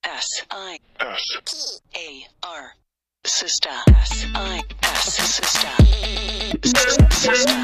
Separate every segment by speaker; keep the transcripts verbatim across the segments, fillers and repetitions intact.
Speaker 1: S I S P A R Sister. S I S Sister. Sister.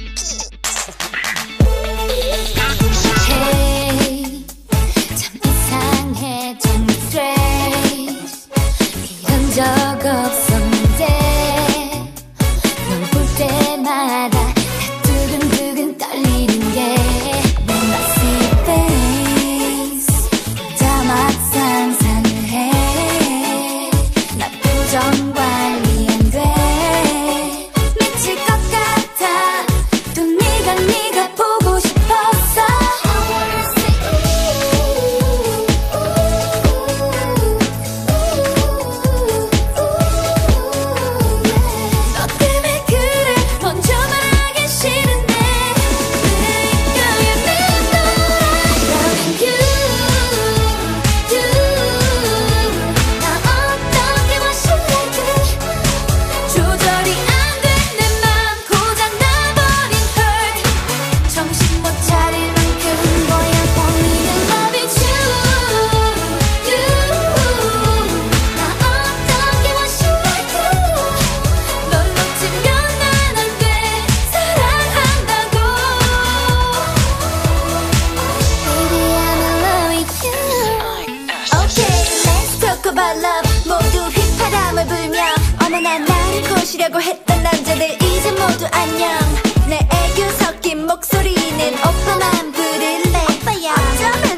Speaker 2: Hey, 참 이상해, 좀 strange. 이런 적 없었는데 널 볼 때마다 다 두근두근 떨리는 게 내 messy face. 혼자 막 상상을 해. 나 표정 관리 안 돼. 미칠 것 같아. 또 네가 네가 보고 싶었어. I wanna say ooh, ooh, yeah. 너 때문에 그래 먼저 말하기 싫은데 Girl, you never know loving you, you. 나 어떻게 멋있게 조절이 안 돼. 내 맘 고장 나버린 hurt. 정신 못 차릴 만큼 뭐야 범인은 loving you, you. 나 어떻게 멋있게 널 놓치면 난 안 돼. 사랑한다고. Baby, I'm in love with you. Okay, let's talk about love. 모두 휘파람을 불며 어머나 나를 꼬시려고 했던 남자들 이제 모두 안녕. 내 애교 섞인 목소리는 오빠만 부를래. 오빠야 어쩌면